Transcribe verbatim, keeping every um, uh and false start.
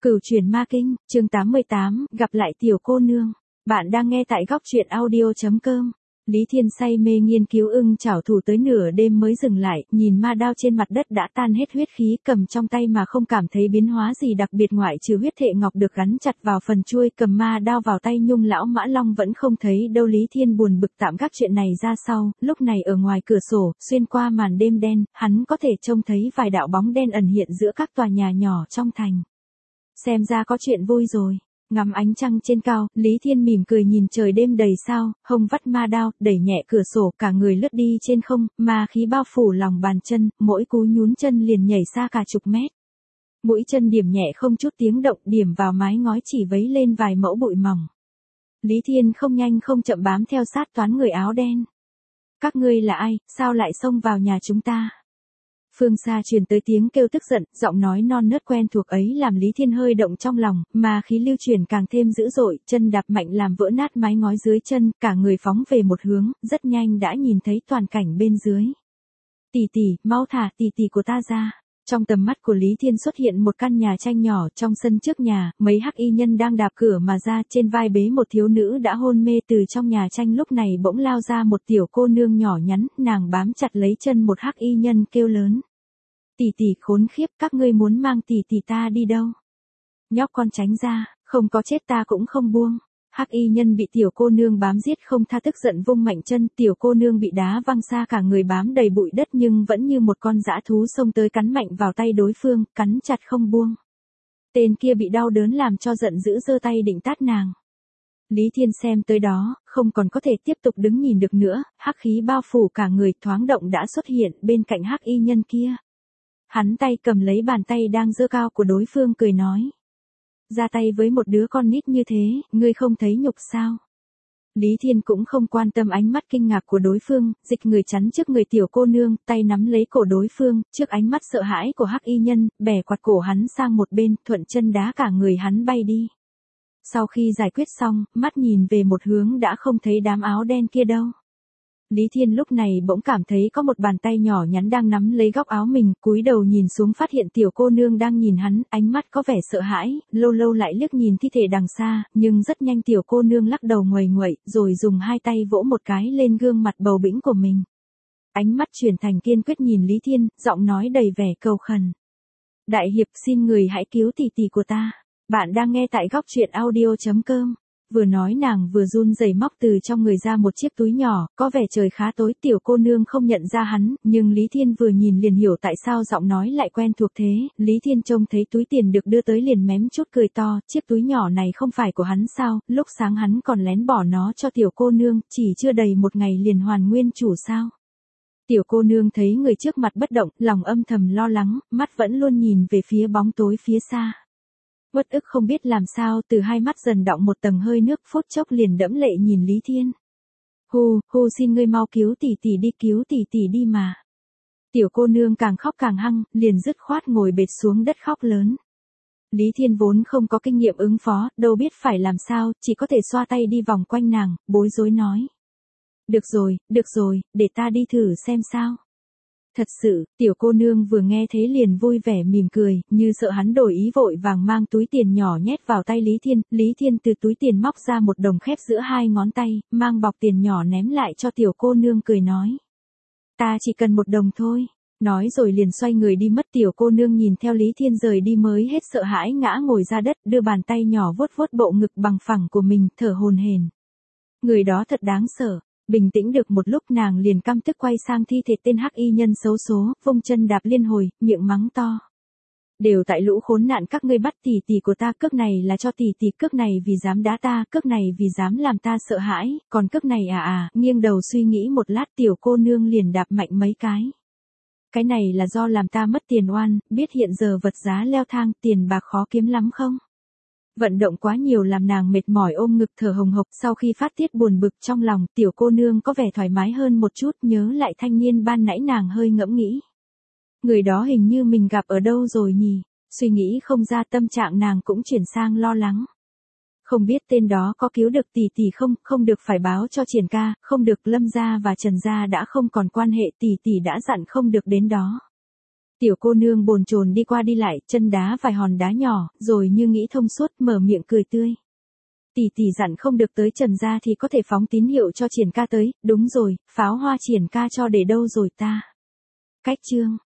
Cửu Chuyển Ma Kinh, chương tám mươi tám, gặp lại tiểu cô nương. Bạn đang nghe tại góc truyện audio chấm com. Lý Thiên say mê nghiên cứu ưng chảo thủ tới nửa đêm mới dừng lại, nhìn ma đao trên mặt đất đã tan hết huyết khí, cầm trong tay mà không cảm thấy biến hóa gì đặc biệt ngoại trừ huyết thệ ngọc được gắn chặt vào phần chuôi, cầm ma đao vào tay Nhung lão Mã Long vẫn không thấy đâu. Lý Thiên buồn bực tạm gác chuyện này ra sau, lúc này ở ngoài cửa sổ, xuyên qua màn đêm đen, hắn có thể trông thấy vài đạo bóng đen ẩn hiện giữa các tòa nhà nhỏ trong thành. Xem ra có chuyện vui rồi. Ngắm ánh trăng trên cao, Lý Thiên mỉm cười nhìn trời đêm đầy sao, hông vắt ma đao, đẩy nhẹ cửa sổ, cả người lướt đi trên không, ma khí bao phủ lòng bàn chân, mỗi cú nhún chân liền nhảy xa cả chục mét. Mũi chân điểm nhẹ không chút tiếng động, điểm vào mái ngói chỉ vấy lên vài mẫu bụi mỏng. Lý Thiên không nhanh không chậm bám theo sát toán người áo đen. Các ngươi là ai, sao lại xông vào nhà chúng ta? Phương xa truyền tới tiếng kêu tức giận, giọng nói non nớt quen thuộc ấy làm Lý Thiên hơi động trong lòng, mà khí lưu chuyển càng thêm dữ dội, chân đạp mạnh làm vỡ nát mái ngói dưới chân, cả người phóng về một hướng, rất nhanh đã nhìn thấy toàn cảnh bên dưới. Tỷ tỷ, mau thả tỷ tỷ của ta ra. Trong tầm mắt của Lý Thiên xuất hiện một căn nhà tranh nhỏ, trong sân trước nhà, mấy hắc y nhân đang đạp cửa mà ra, trên vai bế một thiếu nữ đã hôn mê. Từ trong nhà tranh lúc này bỗng lao ra một tiểu cô nương nhỏ nhắn, nàng bám chặt lấy chân một hắc y nhân kêu lớn. Tỷ tỷ khốn khiếp, các ngươi muốn mang tỷ tỷ ta đi đâu? Nhóc con tránh ra, không có chết ta cũng không buông. Hắc y nhân bị tiểu cô nương bám giết không tha tức giận vung mạnh chân, tiểu cô nương bị đá văng xa cả người bám đầy bụi đất nhưng vẫn như một con dã thú xông tới cắn mạnh vào tay đối phương, cắn chặt không buông. Tên kia bị đau đớn làm cho giận dữ giơ tay định tát nàng. Lý Thiên xem tới đó, không còn có thể tiếp tục đứng nhìn được nữa, hắc khí bao phủ cả người, thoáng động đã xuất hiện bên cạnh hắc y nhân kia. Hắn tay cầm lấy bàn tay đang giơ cao của đối phương cười nói. Ra tay với một đứa con nít như thế, ngươi không thấy nhục sao? Lý Thiên cũng không quan tâm ánh mắt kinh ngạc của đối phương, dịch người chắn trước người tiểu cô nương, tay nắm lấy cổ đối phương, trước ánh mắt sợ hãi của hắc y nhân, bẻ quạt cổ hắn sang một bên, thuận chân đá cả người hắn bay đi. Sau khi giải quyết xong, mắt nhìn về một hướng đã không thấy đám áo đen kia đâu. Lý Thiên lúc này bỗng cảm thấy có một bàn tay nhỏ nhắn đang nắm lấy góc áo mình, cúi đầu nhìn xuống phát hiện tiểu cô nương đang nhìn hắn, ánh mắt có vẻ sợ hãi, lâu lâu lại liếc nhìn thi thể đằng xa, nhưng rất nhanh tiểu cô nương lắc đầu nguầy nguậy, rồi dùng hai tay vỗ một cái lên gương mặt bầu bĩnh của mình. Ánh mắt chuyển thành kiên quyết nhìn Lý Thiên, giọng nói đầy vẻ cầu khẩn. Đại hiệp xin người hãy cứu tỷ tỷ của ta. Bạn đang nghe tại góc truyện audio chấm com. Vừa nói nàng vừa run rẩy móc từ trong người ra một chiếc túi nhỏ, có vẻ trời khá tối, tiểu cô nương không nhận ra hắn, nhưng Lý Thiên vừa nhìn liền hiểu tại sao giọng nói lại quen thuộc thế. Lý Thiên trông thấy túi tiền được đưa tới liền mém chút cười to, chiếc túi nhỏ này không phải của hắn sao, lúc sáng hắn còn lén bỏ nó cho tiểu cô nương, chỉ chưa đầy một ngày liền hoàn nguyên chủ sao. Tiểu cô nương thấy người trước mặt bất động, lòng âm thầm lo lắng, mắt vẫn luôn nhìn về phía bóng tối phía xa. Uất ức không biết làm sao, từ hai mắt dần đọng một tầng hơi nước, phút chốc liền đẫm lệ nhìn Lý Thiên. Hu, hu xin ngươi mau cứu tỷ tỷ đi, cứu tỷ tỷ đi mà. Tiểu cô nương càng khóc càng hăng, liền dứt khoát ngồi bệt xuống đất khóc lớn. Lý Thiên vốn không có kinh nghiệm ứng phó, đâu biết phải làm sao, chỉ có thể xoa tay đi vòng quanh nàng, bối rối nói. Được rồi, được rồi, để ta đi thử xem sao. Thật sự, tiểu cô nương vừa nghe thế liền vui vẻ mỉm cười, như sợ hắn đổi ý vội vàng mang túi tiền nhỏ nhét vào tay Lý Thiên, Lý Thiên từ túi tiền móc ra một đồng khép giữa hai ngón tay, mang bọc tiền nhỏ ném lại cho tiểu cô nương cười nói. Ta chỉ cần một đồng thôi, nói rồi liền xoay người đi mất. Tiểu cô nương nhìn theo Lý Thiên rời đi mới hết sợ hãi ngã ngồi ra đất, đưa bàn tay nhỏ vuốt vuốt bộ ngực bằng phẳng của mình, thở hổn hển. Người đó thật đáng sợ. Bình tĩnh được một lúc nàng liền căm tức quay sang thi thể tên hắc y nhân xấu số, vung chân đạp liên hồi, miệng mắng to. Đều tại lũ khốn nạn các ngươi bắt tỷ tỷ của ta, cước này là cho tỷ tỷ, cước này vì dám đá ta, cước này vì dám làm ta sợ hãi, còn cước này à à, nghiêng đầu suy nghĩ một lát tiểu cô nương liền đạp mạnh mấy cái. Cái này là do làm ta mất tiền oan, biết hiện giờ vật giá leo thang, tiền bạc khó kiếm lắm không? Vận động quá nhiều làm nàng mệt mỏi ôm ngực thở hồng hộc, sau khi phát tiết buồn bực trong lòng, tiểu cô nương có vẻ thoải mái hơn một chút, nhớ lại thanh niên ban nãy nàng hơi ngẫm nghĩ. Người đó hình như mình gặp ở đâu rồi nhỉ, suy nghĩ không ra, tâm trạng nàng cũng chuyển sang lo lắng. Không biết tên đó có cứu được tỷ tỷ không, không được phải báo cho Triển ca, không được Lâm gia và Trần gia đã không còn quan hệ, tỷ tỷ đã dặn không được đến đó. Tiểu cô nương bồn chồn đi qua đi lại, chân đá vài hòn đá nhỏ, rồi như nghĩ thông suốt mở miệng cười tươi. Tỷ tỷ dặn không được tới Trần gia thì có thể phóng tín hiệu cho Triển ca tới, đúng rồi, pháo hoa Triển ca cho để đâu rồi ta? Cách chương